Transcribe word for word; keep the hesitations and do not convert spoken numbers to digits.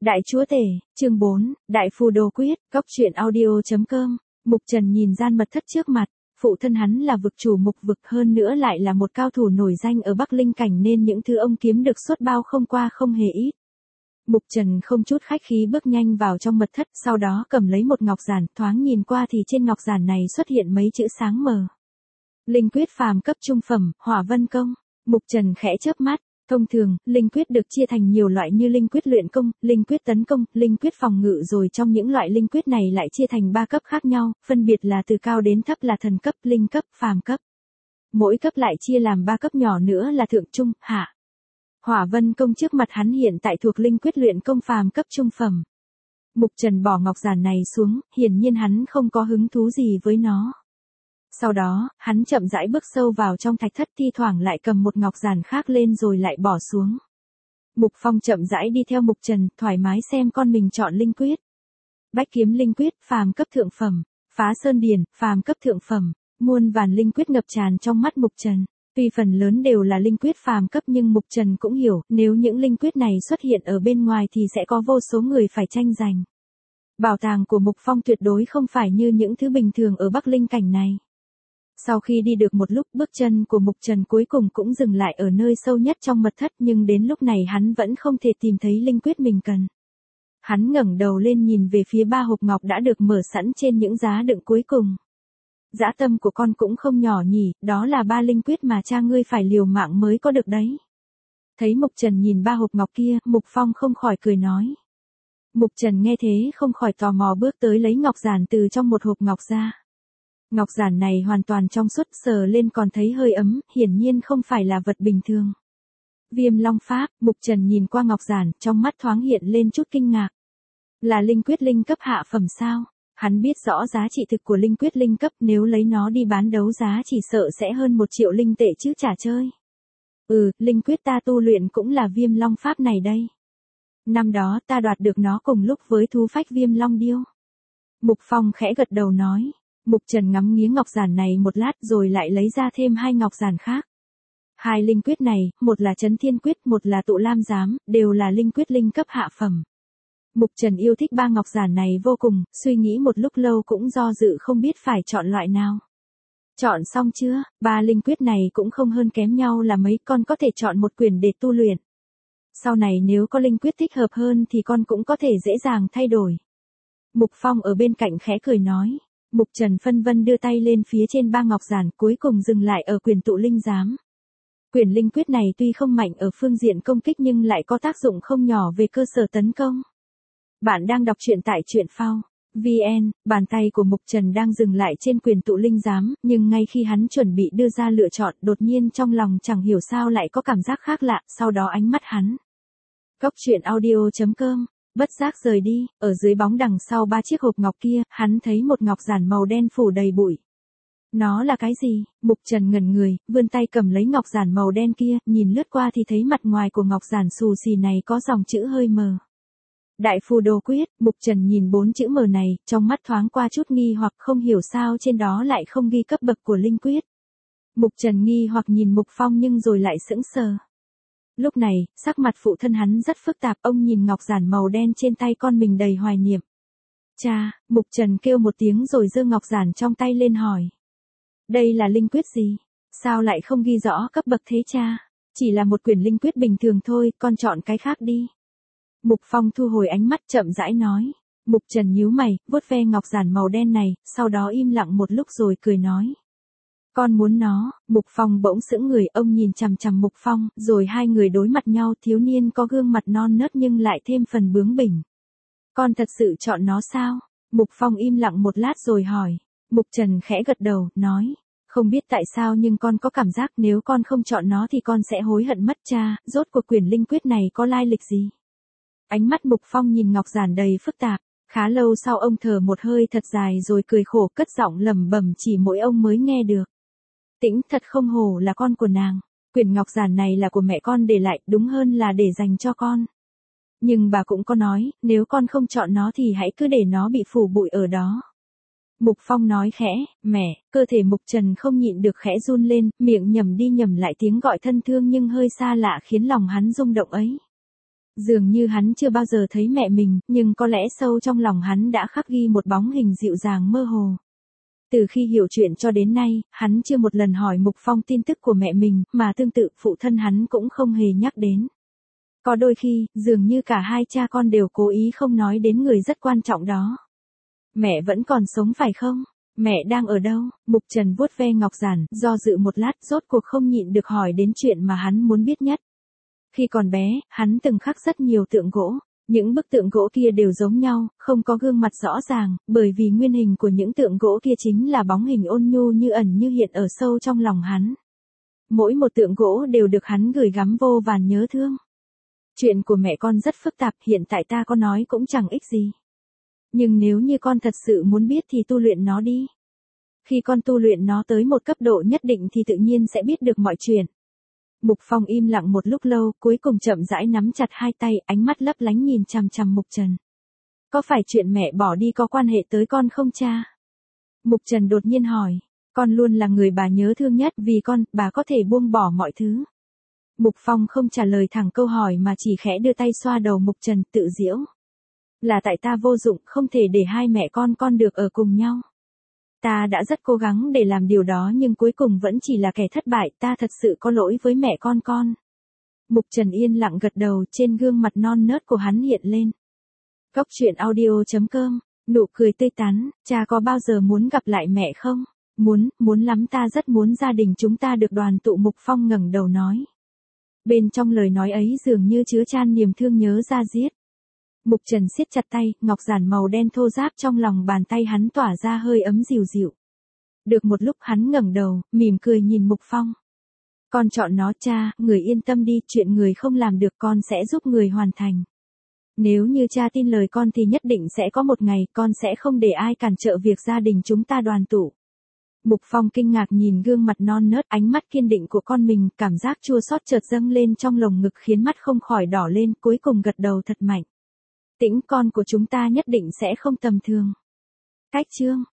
Đại chúa tể, chương bốn, Đại phù đồ quyết, góc truyện audio.com, Mục Trần nhìn gian mật thất trước mặt, phụ thân hắn là vực chủ mục vực hơn nữa lại là một cao thủ nổi danh ở Bắc Linh Cảnh nên những thứ ông kiếm được suốt bao không qua không hề ít. Mục Trần không chút khách khí bước nhanh vào trong mật thất, sau đó cầm lấy một ngọc giản, thoáng nhìn qua thì trên ngọc giản này xuất hiện mấy chữ sáng mờ. Linh quyết phàm cấp trung phẩm, Hỏa Vân công. Mục Trần khẽ chớp mắt. Thông thường, linh quyết được chia thành nhiều loại như linh quyết luyện công, linh quyết tấn công, linh quyết phòng ngự rồi trong những loại linh quyết này lại chia thành ba cấp khác nhau, phân biệt là từ cao đến thấp là thần cấp, linh cấp, phàm cấp. Mỗi cấp lại chia làm ba cấp nhỏ nữa là thượng trung, hạ. Hỏa Vân công trước mặt hắn hiện tại thuộc linh quyết luyện công phàm cấp trung phẩm. Mục Trần bỏ ngọc giản này xuống, hiển nhiên hắn không có hứng thú gì với nó. Sau đó, hắn chậm rãi bước sâu vào trong thạch thất, thi thoảng lại cầm một ngọc giản khác lên rồi lại bỏ xuống. Mục Phong chậm rãi đi theo Mục Trần, thoải mái xem con mình chọn linh quyết. Bách kiếm linh quyết, phàm cấp thượng phẩm. Phá sơn điển, phàm cấp thượng phẩm. Muôn vàn linh quyết ngập tràn trong mắt Mục Trần. Tuy phần lớn đều là linh quyết phàm cấp nhưng Mục Trần cũng hiểu, nếu những linh quyết này xuất hiện ở bên ngoài thì sẽ có vô số người phải tranh giành. Bảo tàng của Mục Phong tuyệt đối không phải như những thứ bình thường ở Bắc Linh Cảnh này. Sau khi đi được một lúc, bước chân của Mục Trần cuối cùng cũng dừng lại ở nơi sâu nhất trong mật thất, nhưng đến lúc này hắn vẫn không thể tìm thấy linh quyết mình cần. Hắn ngẩng đầu lên nhìn về phía ba hộp ngọc đã được mở sẵn trên những giá đựng cuối cùng. Dã tâm của con cũng không nhỏ nhỉ, đó là ba linh quyết mà cha ngươi phải liều mạng mới có được đấy. Thấy Mục Trần nhìn ba hộp ngọc kia, Mục Phong không khỏi cười nói. Mục Trần nghe thế không khỏi tò mò bước tới lấy ngọc giản từ trong một hộp ngọc ra. Ngọc giản này hoàn toàn trong suốt, sờ lên còn thấy hơi ấm, hiển nhiên không phải là vật bình thường. Viêm Long Pháp, Mục Trần nhìn qua ngọc giản, trong mắt thoáng hiện lên chút kinh ngạc. Là linh quyết linh cấp hạ phẩm sao? Hắn biết rõ giá trị thực của linh quyết linh cấp, nếu lấy nó đi bán đấu giá chỉ sợ sẽ hơn một triệu linh tệ chứ chả chơi. Ừ, linh quyết ta tu luyện cũng là Viêm Long Pháp này đây. Năm đó ta đoạt được nó cùng lúc với thú phách Viêm Long Điêu. Mục Phong khẽ gật đầu nói. Mục Trần ngắm nghía ngọc giản này một lát rồi lại lấy ra thêm hai ngọc giản khác. Hai linh quyết này, một là Chấn Thiên Quyết, một là Tụ Lam Giám, đều là linh quyết linh cấp hạ phẩm. Mục Trần yêu thích ba ngọc giản này vô cùng, suy nghĩ một lúc lâu cũng do dự không biết phải chọn loại nào. Chọn xong chưa? Ba linh quyết này cũng không hơn kém nhau là mấy, con có thể chọn một quyển để tu luyện. Sau này nếu có linh quyết thích hợp hơn thì con cũng có thể dễ dàng thay đổi. Mục Phong ở bên cạnh khẽ cười nói. Mục Trần phân vân đưa tay lên phía trên ba ngọc giản, cuối cùng dừng lại ở quyển Tụ Linh Giám. Quyển linh quyết này tuy không mạnh ở phương diện công kích nhưng lại có tác dụng không nhỏ về cơ sở tấn công. Bạn đang đọc truyện tại truyện phao chấm vn, bàn tay của Mục Trần đang dừng lại trên quyển Tụ Linh Giám, nhưng ngay khi hắn chuẩn bị đưa ra lựa chọn, đột nhiên trong lòng chẳng hiểu sao lại có cảm giác khác lạ, sau đó ánh mắt hắn. Góc truyện audio.com bất giác rời đi, ở dưới bóng đằng sau ba chiếc hộp ngọc kia, hắn thấy một ngọc giản màu đen phủ đầy bụi. Nó là cái gì? Mục Trần ngẩn người, vươn tay cầm lấy ngọc giản màu đen kia, nhìn lướt qua thì thấy mặt ngoài của ngọc giản xù xì này có dòng chữ hơi mờ. Đại phù đồ quyết, Mục Trần nhìn bốn chữ mờ này, trong mắt thoáng qua chút nghi hoặc không hiểu sao trên đó lại không ghi cấp bậc của linh quyết. Mục Trần nghi hoặc nhìn Mục Phong nhưng rồi lại sững sờ. Lúc này, sắc mặt phụ thân hắn rất phức tạp, ông nhìn ngọc giản màu đen trên tay con mình đầy hoài niệm. Cha, Mục Trần kêu một tiếng rồi giơ ngọc giản trong tay lên hỏi. Đây là linh quyết gì? Sao lại không ghi rõ cấp bậc thế cha? Chỉ là một quyển linh quyết bình thường thôi, con chọn cái khác đi. Mục Phong thu hồi ánh mắt chậm rãi nói. Mục Trần nhíu mày, vuốt ve ngọc giản màu đen này, sau đó im lặng một lúc rồi cười nói. Con muốn nó. Mục Phong bỗng sững người, ông nhìn chằm chằm Mục Phong, rồi hai người đối mặt nhau, thiếu niên có gương mặt non nớt nhưng lại thêm phần bướng bỉnh. Con thật sự chọn nó sao? Mục Phong im lặng một lát rồi hỏi. Mục Trần khẽ gật đầu, nói. Không biết tại sao nhưng con có cảm giác nếu con không chọn nó thì con sẽ hối hận mất cha, rốt cuộc quyển linh quyết này có lai lịch gì? Ánh mắt Mục Phong nhìn ngọc giản đầy phức tạp, khá lâu sau ông thở một hơi thật dài rồi cười khổ cất giọng lẩm bẩm chỉ mỗi ông mới nghe được. Tĩnh thật không hổ là con của nàng, quyển ngọc giản này là của mẹ con để lại, đúng hơn là để dành cho con. Nhưng bà cũng có nói, nếu con không chọn nó thì hãy cứ để nó bị phủ bụi ở đó. Mục Phong nói khẽ, mẹ, cơ thể Mục Trần không nhịn được khẽ run lên, miệng nhầm đi nhầm lại tiếng gọi thân thương nhưng hơi xa lạ khiến lòng hắn rung động ấy. Dường như hắn chưa bao giờ thấy mẹ mình, nhưng có lẽ sâu trong lòng hắn đã khắc ghi một bóng hình dịu dàng mơ hồ. Từ khi hiểu chuyện cho đến nay, hắn chưa một lần hỏi Mục Phong tin tức của mẹ mình, mà tương tự phụ thân hắn cũng không hề nhắc đến. Có đôi khi, dường như cả hai cha con đều cố ý không nói đến người rất quan trọng đó. Mẹ vẫn còn sống phải không? Mẹ đang ở đâu? Mục Trần vuốt ve ngọc giản, do dự một lát, rốt cuộc không nhịn được hỏi đến chuyện mà hắn muốn biết nhất. Khi còn bé, hắn từng khắc rất nhiều tượng gỗ. Những bức tượng gỗ kia đều giống nhau, không có gương mặt rõ ràng, bởi vì nguyên hình của những tượng gỗ kia chính là bóng hình ôn nhu như ẩn như hiện ở sâu trong lòng hắn. Mỗi một tượng gỗ đều được hắn gửi gắm vô vàn nhớ thương. Chuyện của mẹ con rất phức tạp, hiện tại ta có nói cũng chẳng ích gì. Nhưng nếu như con thật sự muốn biết thì tu luyện nó đi. Khi con tu luyện nó tới một cấp độ nhất định thì tự nhiên sẽ biết được mọi chuyện. Mục Phong im lặng một lúc lâu, cuối cùng chậm rãi nắm chặt hai tay, ánh mắt lấp lánh nhìn chằm chằm Mục Trần. Có phải chuyện mẹ bỏ đi có quan hệ tới con không cha? Mục Trần đột nhiên hỏi. Con luôn là người bà nhớ thương nhất, vì con, bà có thể buông bỏ mọi thứ. Mục Phong không trả lời thẳng câu hỏi mà chỉ khẽ đưa tay xoa đầu Mục Trần, tự giễu. Là tại ta vô dụng, không thể để hai mẹ con con được ở cùng nhau. Ta đã rất cố gắng để làm điều đó nhưng cuối cùng vẫn chỉ là kẻ thất bại, ta thật sự có lỗi với mẹ con con. Mục Trần yên lặng gật đầu, trên gương mặt non nớt của hắn hiện lên. Góc truyện audio chấm com, nụ cười tươi tắn, cha có bao giờ muốn gặp lại mẹ không? Muốn, muốn lắm, ta rất muốn gia đình chúng ta được đoàn tụ. Mục Phong ngẩng đầu nói. Bên trong lời nói ấy dường như chứa chan niềm thương nhớ da diết. Mục Trần siết chặt tay, ngọc giản màu đen thô ráp trong lòng bàn tay hắn tỏa ra hơi ấm dịu dịu. Được một lúc hắn ngẩng đầu, mỉm cười nhìn Mục Phong. Con chọn nó cha, người yên tâm đi, chuyện người không làm được con sẽ giúp người hoàn thành. Nếu như cha tin lời con thì nhất định sẽ có một ngày con sẽ không để ai cản trở việc gia đình chúng ta đoàn tụ. Mục Phong kinh ngạc nhìn gương mặt non nớt, ánh mắt kiên định của con mình, cảm giác chua xót chợt dâng lên trong lồng ngực khiến mắt không khỏi đỏ lên, cuối cùng gật đầu thật mạnh. Tĩnh, con của chúng ta nhất định sẽ không tầm thường. Cách chương